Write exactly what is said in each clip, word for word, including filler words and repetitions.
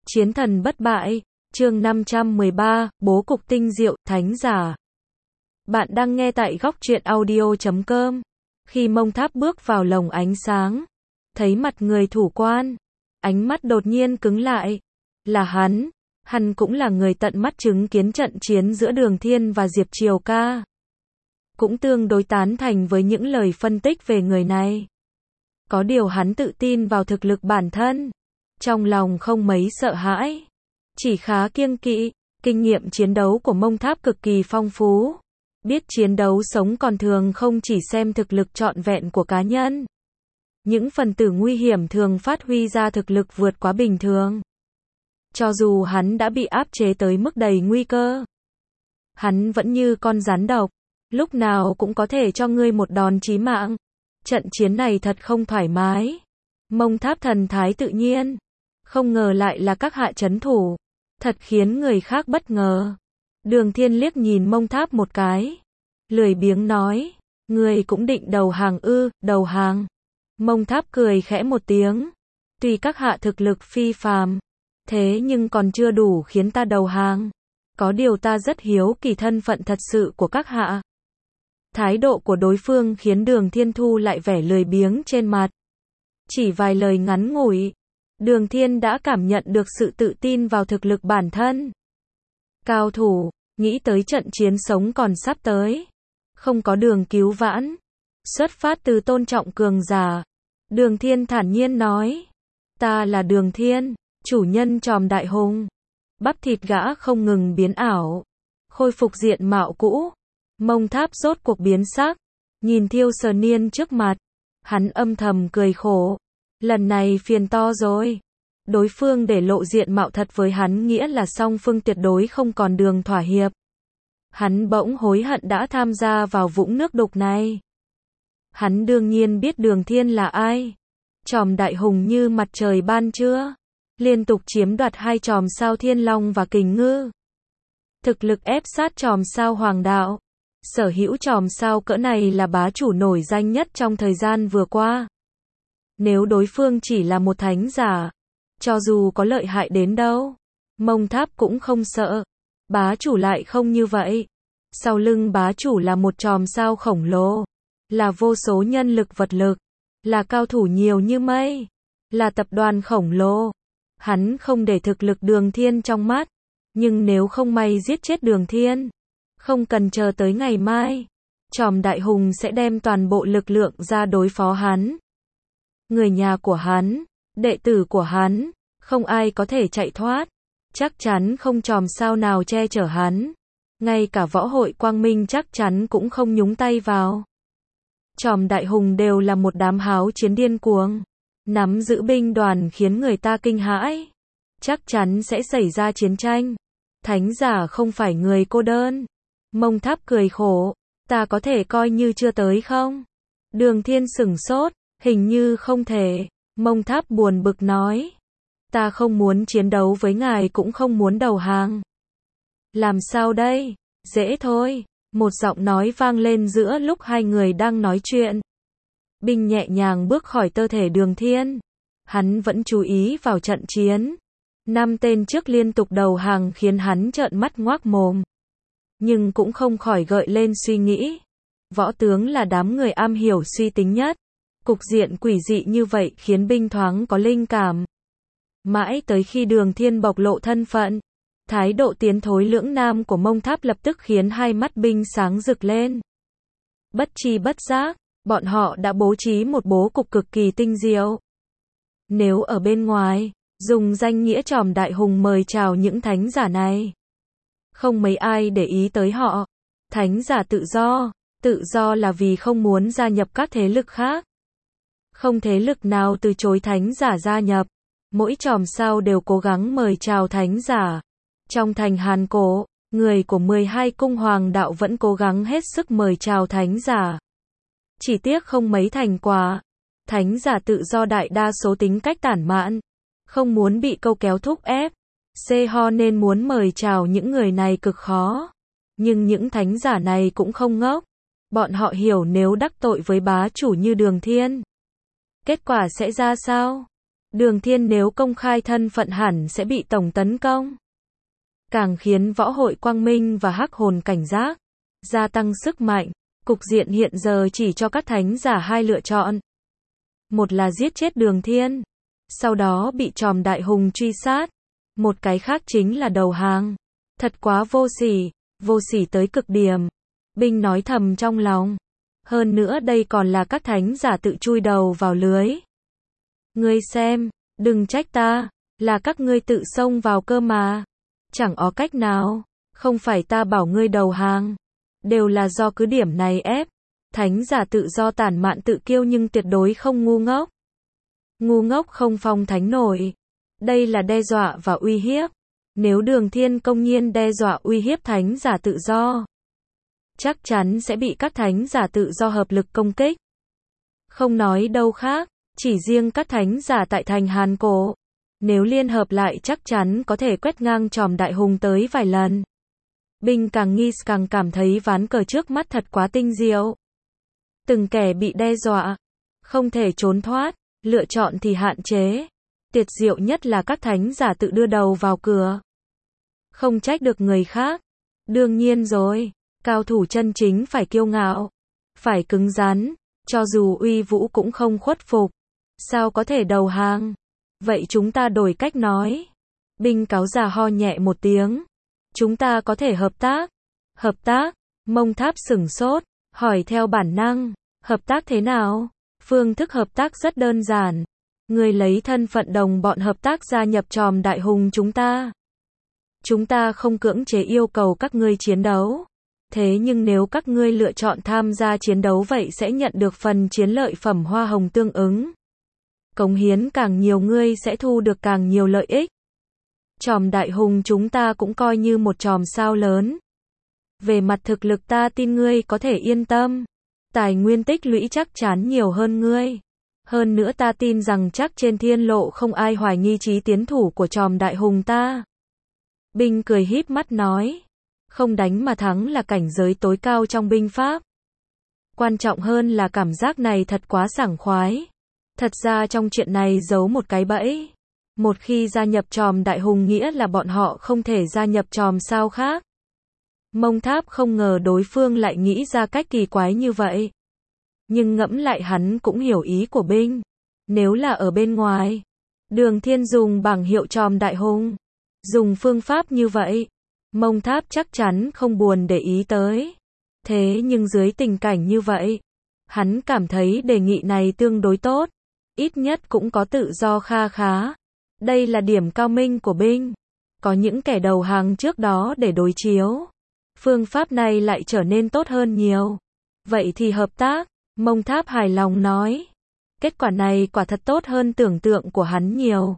Chiến thần bất bại, chương năm trăm mười ba, bố cục tinh diệu, thánh giả. Bạn đang nghe tại góc truyện audio chấm com. Khi Mông Tháp bước vào lồng ánh sáng, thấy mặt người thủ quan, ánh mắt đột nhiên cứng lại. Là hắn, hắn cũng là người tận mắt chứng kiến trận chiến giữa Đường Thiên và Diệp Triều Ca. Cũng tương đối tán thành với những lời phân tích về người này. Có điều hắn tự tin vào thực lực bản thân, trong lòng không mấy sợ hãi, chỉ khá kiêng kỵ. Kinh nghiệm chiến đấu của Mông Tháp cực kỳ phong phú, biết chiến đấu sống còn thường không chỉ xem thực lực trọn vẹn của cá nhân. Những phần tử nguy hiểm thường phát huy ra thực lực vượt quá bình thường. Cho dù hắn đã bị áp chế tới mức đầy nguy cơ, hắn vẫn như con rắn độc, lúc nào cũng có thể cho ngươi một đòn chí mạng. Trận chiến này thật không thoải mái. Mông Tháp thần thái tự nhiên, không ngờ lại là các hạ trấn thủ, thật khiến người khác bất ngờ. Đường Thiên liếc nhìn Mông Tháp một cái, lười biếng nói, ngươi cũng định đầu hàng ư? Đầu hàng? Mông Tháp cười khẽ một tiếng, tuy các hạ thực lực phi phàm, thế nhưng còn chưa đủ khiến ta đầu hàng. Có điều ta rất hiếu kỳ thân phận thật sự của các hạ. Thái độ của đối phương khiến Đường Thiên thu lại vẻ lười biếng trên mặt. Chỉ vài lời ngắn ngủi, Đường Thiên đã cảm nhận được sự tự tin vào thực lực bản thân. Cao thủ, nghĩ tới trận chiến sống còn sắp tới, không có đường cứu vãn. Xuất phát từ tôn trọng cường giả, Đường Thiên thản nhiên nói, ta là Đường Thiên, chủ nhân Tròm Đại Hùng. Bắp thịt gã không ngừng biến ảo, khôi phục diện mạo cũ. Mông Tháp rốt cuộc biến sắc, nhìn Thiêu Sờ Niên trước mặt, hắn âm thầm cười khổ. Lần này phiền to rồi. Đối phương để lộ diện mạo thật với hắn nghĩa là song phương tuyệt đối không còn đường thỏa hiệp. Hắn bỗng hối hận đã tham gia vào vũng nước đục này. Hắn đương nhiên biết Đường Thiên là ai. Tròm Đại Hùng như mặt trời ban trưa, liên tục chiếm đoạt hai chòm sao Thiên Long và Kình Ngư. Thực lực ép sát chòm sao Hoàng Đạo. Sở hữu chòm sao cỡ này là bá chủ nổi danh nhất trong thời gian vừa qua. Nếu đối phương chỉ là một thánh giả, cho dù có lợi hại đến đâu, Mông Tháp cũng không sợ. Bá chủ lại không như vậy. Sau lưng bá chủ là một chòm sao khổng lồ, là vô số nhân lực vật lực, là cao thủ nhiều như mây, là tập đoàn khổng lồ. Hắn không để thực lực Đường Thiên trong mắt, nhưng nếu không may giết chết Đường Thiên, không cần chờ tới ngày mai, Tròm Đại Hùng sẽ đem toàn bộ lực lượng ra đối phó hắn. Người nhà của hắn, đệ tử của hắn, không ai có thể chạy thoát. Chắc chắn không chòm sao nào che chở hắn. Ngay cả võ hội Quang Minh chắc chắn cũng không nhúng tay vào. Tròm Đại Hùng đều là một đám háo chiến điên cuồng, nắm giữ binh đoàn khiến người ta kinh hãi. Chắc chắn sẽ xảy ra chiến tranh. Thánh giả không phải người cô đơn. Mông Tháp cười khổ, ta có thể coi như chưa tới không? Đường Thiên sửng sốt, hình như không thể. Mông Tháp buồn bực nói, ta không muốn chiến đấu với ngài cũng không muốn đầu hàng. Làm sao đây? Dễ thôi. Một giọng nói vang lên giữa lúc hai người đang nói chuyện. Binh nhẹ nhàng bước khỏi cơ thể Đường Thiên. Hắn vẫn chú ý vào trận chiến. Năm tên trước liên tục đầu hàng khiến hắn trợn mắt ngoác mồm. Nhưng cũng không khỏi gợi lên suy nghĩ. Võ tướng là đám người am hiểu suy tính nhất. Cục diện quỷ dị như vậy khiến binh thoáng có linh cảm. Mãi tới khi Đường Thiên bộc lộ thân phận, thái độ tiến thối lưỡng nam của Mông Tháp lập tức khiến hai mắt binh sáng rực lên. Bất tri bất giác, bọn họ đã bố trí một bố cục cực kỳ tinh diệu. Nếu ở bên ngoài, dùng danh nghĩa Tròm Đại Hùng mời chào những thánh giả này, không mấy ai để ý tới họ. Thánh giả tự do, tự do là vì không muốn gia nhập các thế lực khác. Không thế lực nào từ chối thánh giả gia nhập. Mỗi chòm sao đều cố gắng mời chào thánh giả. Trong thành Hàn Cổ, người của mười hai cung hoàng đạo vẫn cố gắng hết sức mời chào thánh giả. Chỉ tiếc không mấy thành quả. Thánh giả tự do đại đa số tính cách tản mạn, không muốn bị câu kéo thúc ép. Cho nên muốn mời chào những người này cực khó. Nhưng những thánh giả này cũng không ngốc. Bọn họ hiểu nếu đắc tội với bá chủ như Đường Thiên, kết quả sẽ ra sao? Đường Thiên nếu công khai thân phận hẳn sẽ bị tổng tấn công. Càng khiến võ hội Quang Minh và Hắc Hồn cảnh giác, gia tăng sức mạnh. Cục diện hiện giờ chỉ cho các thánh giả hai lựa chọn. Một là giết chết Đường Thiên, sau đó bị Tròm Đại Hùng truy sát. Một cái khác chính là đầu hàng. Thật quá vô sỉ, vô sỉ tới cực điểm. Binh nói thầm trong lòng. Hơn nữa đây còn là các thánh giả tự chui đầu vào lưới. Ngươi xem, đừng trách ta, là các ngươi tự xông vào cơ mà. Chẳng có cách nào, không phải ta bảo ngươi đầu hàng. Đều là do cứ điểm này ép. Thánh giả tự do tản mạn tự kiêu nhưng tuyệt đối không ngu ngốc. Ngu ngốc không phong thánh nổi. Đây là đe dọa và uy hiếp. Nếu Đường Thiên công nhiên đe dọa uy hiếp thánh giả tự do, chắc chắn sẽ bị các thánh giả tự do hợp lực công kích. Không nói đâu khác, chỉ riêng các thánh giả tại thành Hàn Cổ, nếu liên hợp lại chắc chắn có thể quét ngang Tròm Đại Hùng tới vài lần. Binh càng nghi càng cảm thấy ván cờ trước mắt thật quá tinh diệu. Từng kẻ bị đe dọa, không thể trốn thoát, lựa chọn thì hạn chế. Tuyệt diệu nhất là các thánh giả tự đưa đầu vào cửa. Không trách được người khác. Đương nhiên rồi, cao thủ chân chính phải kiêu ngạo, phải cứng rắn, cho dù uy vũ cũng không khuất phục. Sao có thể đầu hàng? Vậy chúng ta đổi cách nói. Binh cáo già ho nhẹ một tiếng. Chúng ta có thể hợp tác. Hợp tác? Mông Tháp sửng sốt, hỏi theo bản năng. Hợp tác thế nào? Phương thức hợp tác rất đơn giản. Ngươi lấy thân phận đồng bọn hợp tác gia nhập Tròm Đại Hùng chúng ta. Chúng ta không cưỡng chế yêu cầu các ngươi chiến đấu. Thế nhưng nếu các ngươi lựa chọn tham gia chiến đấu vậy sẽ nhận được phần chiến lợi phẩm hoa hồng tương ứng. Cống hiến càng nhiều ngươi sẽ thu được càng nhiều lợi ích. Tròm Đại Hùng chúng ta cũng coi như một chòm sao lớn. Về mặt thực lực ta tin ngươi có thể yên tâm. Tài nguyên tích lũy chắc chắn nhiều hơn ngươi. Hơn nữa ta tin rằng chắc trên thiên lộ không ai hoài nghi chí tiến thủ của Tròm Đại Hùng ta. Binh cười híp mắt nói. Không đánh mà thắng là cảnh giới tối cao trong binh pháp. Quan trọng hơn là cảm giác này thật quá sảng khoái. Thật ra trong chuyện này giấu một cái bẫy. Một khi gia nhập Tròm Đại Hùng nghĩa là bọn họ không thể gia nhập chòm sao khác. Mông Tháp không ngờ đối phương lại nghĩ ra cách kỳ quái như vậy. Nhưng ngẫm lại hắn cũng hiểu ý của binh. Nếu là ở bên ngoài, Đường Thiên dùng bảng hiệu Tròm Đại Hùng, dùng phương pháp như vậy, Mông Tháp chắc chắn không buồn để ý tới. Thế nhưng dưới tình cảnh như vậy, hắn cảm thấy đề nghị này tương đối tốt. Ít nhất cũng có tự do kha khá. Đây là điểm cao minh của binh. Có những kẻ đầu hàng trước đó để đối chiếu. Phương pháp này lại trở nên tốt hơn nhiều. Vậy thì hợp tác. Mông Tháp hài lòng nói. Kết quả này quả thật tốt hơn tưởng tượng của hắn nhiều.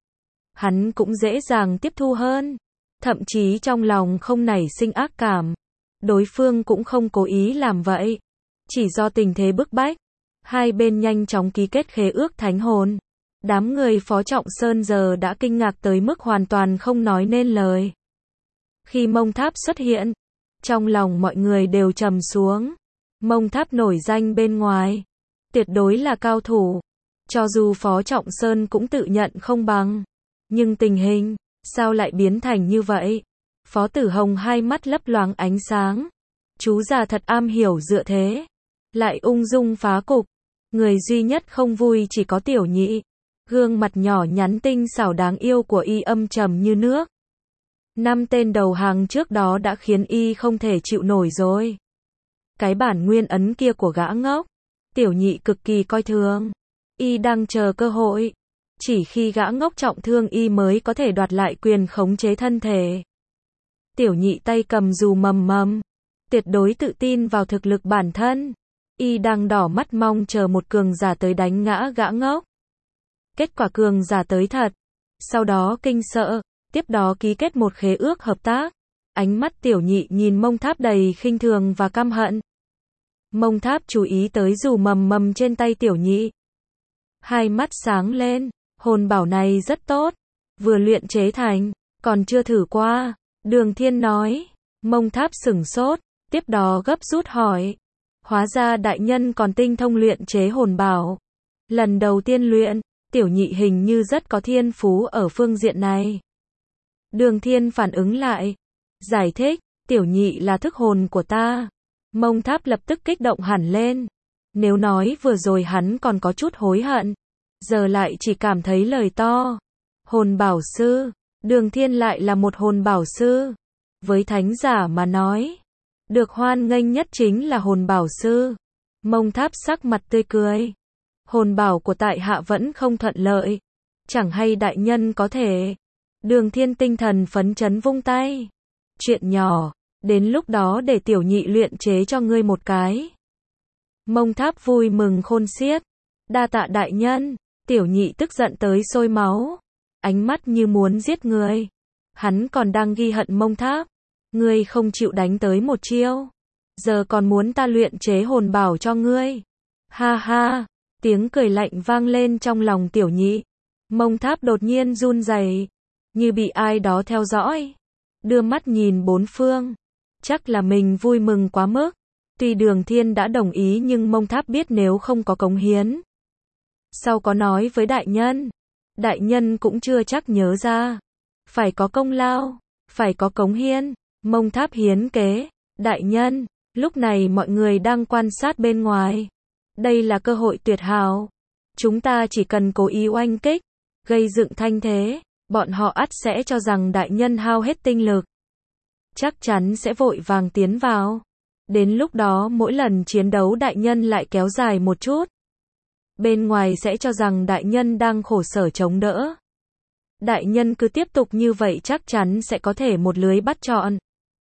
Hắn cũng dễ dàng tiếp thu hơn. Thậm chí trong lòng không nảy sinh ác cảm. Đối phương cũng không cố ý làm vậy. Chỉ do tình thế bức bách. Hai bên nhanh chóng ký kết khế ước thánh hồn. Đám người Phó Trọng Sơn giờ đã kinh ngạc tới mức hoàn toàn không nói nên lời. Khi Mông Tháp xuất hiện, trong lòng mọi người đều trầm xuống. Mông Tháp nổi danh bên ngoài, tuyệt đối là cao thủ. Cho dù Phó Trọng Sơn cũng tự nhận không bằng. Nhưng tình hình, sao lại biến thành như vậy? Phó Tử Hồng hai mắt lấp loáng ánh sáng. Chú già thật am hiểu dựa thế. Lại ung dung phá cục. Người duy nhất không vui chỉ có Tiểu Nhị. Gương mặt nhỏ nhắn tinh xảo đáng yêu của y âm trầm như nước. Năm tên đầu hàng trước đó đã khiến y không thể chịu nổi rồi. Cái bản nguyên ấn kia của gã ngốc, Tiểu Nhị cực kỳ coi thường. Y đang chờ cơ hội. Chỉ khi gã ngốc trọng thương y mới có thể đoạt lại quyền khống chế thân thể. Tiểu Nhị tay cầm dù mầm mầm. Tuyệt đối tự tin vào thực lực bản thân. Y đang đỏ mắt mong chờ một cường giả tới đánh ngã gã ngốc. Kết quả cường giả tới thật. Sau đó kinh sợ, tiếp đó ký kết một khế ước hợp tác. Ánh mắt Tiểu Nhị nhìn Mông Tháp đầy khinh thường và căm hận. Mông Tháp chú ý tới dù mầm mầm trên tay Tiểu Nhị. Hai mắt sáng lên, hồn bảo này rất tốt. Vừa luyện chế thành, còn chưa thử qua. Đường Thiên nói. Mông Tháp sửng sốt, tiếp đó gấp rút hỏi. Hóa ra đại nhân còn tinh thông luyện chế hồn bảo. Lần đầu tiên luyện, tiểu nhị hình như rất có thiên phú ở phương diện này. Đường Thiên phản ứng lại, giải thích, tiểu nhị là thức hồn của ta. Mông Tháp lập tức kích động hẳn lên. Nếu nói vừa rồi hắn còn có chút hối hận, giờ lại chỉ cảm thấy lời to. Hồn bảo sư, Đường Thiên lại là một hồn bảo sư. Với thánh giả mà nói, được hoan nghênh nhất chính là hồn bảo sư. Mông Tháp sắc mặt tươi cười. Hồn bảo của tại hạ vẫn không thuận lợi. Chẳng hay đại nhân có thể. Đường Thiên tinh thần phấn chấn vung tay. Chuyện nhỏ, đến lúc đó để tiểu nhị luyện chế cho ngươi một cái. Mông Tháp vui mừng khôn xiết. Đa tạ đại nhân, tiểu nhị tức giận tới sôi máu. Ánh mắt như muốn giết người. Hắn còn đang ghi hận Mông Tháp. Ngươi không chịu đánh tới một chiêu. Giờ còn muốn ta luyện chế hồn bảo cho ngươi. Ha ha, tiếng cười lạnh vang lên trong lòng tiểu nhị. Mông Tháp đột nhiên run rẩy, như bị ai đó theo dõi. Đưa mắt nhìn bốn phương. Chắc là mình vui mừng quá mức. Tuy Đường Thiên đã đồng ý nhưng Mông Tháp biết nếu không có cống hiến. Sau có nói với đại nhân. Đại nhân cũng chưa chắc nhớ ra. Phải có công lao, phải có cống hiến. Mông Tháp hiến kế. Đại nhân, lúc này mọi người đang quan sát bên ngoài. Đây là cơ hội tuyệt hảo. Chúng ta chỉ cần cố ý oanh kích, gây dựng thanh thế, bọn họ ắt sẽ cho rằng đại nhân hao hết tinh lực. Chắc chắn sẽ vội vàng tiến vào. Đến lúc đó mỗi lần chiến đấu đại nhân lại kéo dài một chút. Bên ngoài sẽ cho rằng đại nhân đang khổ sở chống đỡ. Đại nhân cứ tiếp tục như vậy chắc chắn sẽ có thể một lưới bắt trọn.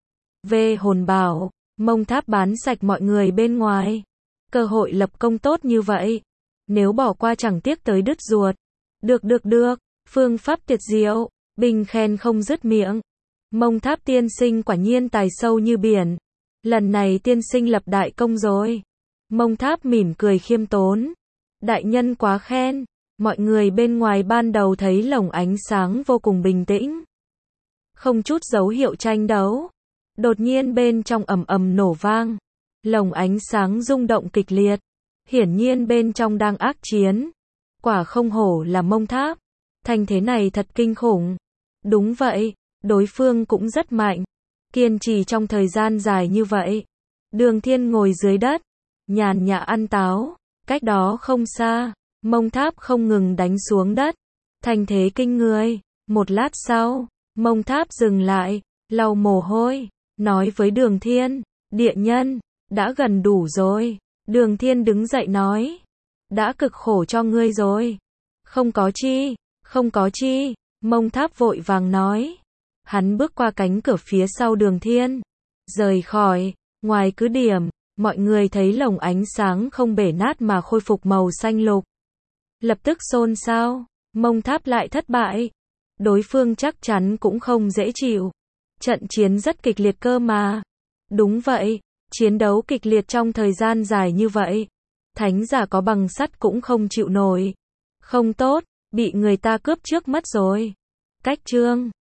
Về hồn bảo, Mông Tháp bán sạch mọi người bên ngoài. Cơ hội lập công tốt như vậy. Nếu bỏ qua chẳng tiếc tới đứt ruột. Được được được, phương pháp tuyệt diệu, bình khen không dứt miệng. Mông Tháp tiên sinh quả nhiên tài sâu như biển. Lần này tiên sinh lập đại công rồi. Mông Tháp mỉm cười khiêm tốn. Đại nhân quá khen. Mọi người bên ngoài ban đầu thấy lồng ánh sáng vô cùng bình tĩnh. Không chút dấu hiệu tranh đấu. Đột nhiên bên trong ầm ầm nổ vang. Lồng ánh sáng rung động kịch liệt. Hiển nhiên bên trong đang ác chiến. Quả không hổ là Mông Tháp. Thành thế này thật kinh khủng. Đúng vậy, đối phương cũng rất mạnh. Kiên trì trong thời gian dài như vậy. Đường Thiên ngồi dưới đất, nhàn nhã ăn táo. Cách đó không xa, Mông Tháp không ngừng đánh xuống đất. Thành thế kinh người. Một lát sau, Mông Tháp dừng lại, lau mồ hôi, nói với Đường Thiên, địa nhân, đã gần đủ rồi. Đường Thiên đứng dậy nói, đã cực khổ cho ngươi rồi. Không có chi, không có chi, Mông Tháp vội vàng nói. Hắn bước qua cánh cửa phía sau Đường Thiên, rời khỏi, ngoài cứ điểm, mọi người thấy lồng ánh sáng không bể nát mà khôi phục màu xanh lục. Lập tức xôn xao, Mông Tháp lại thất bại. Đối phương chắc chắn cũng không dễ chịu. Trận chiến rất kịch liệt cơ mà. Đúng vậy, chiến đấu kịch liệt trong thời gian dài như vậy. Thánh giả có bằng sắt cũng không chịu nổi. Không tốt, bị người ta cướp trước mất rồi. Cách chương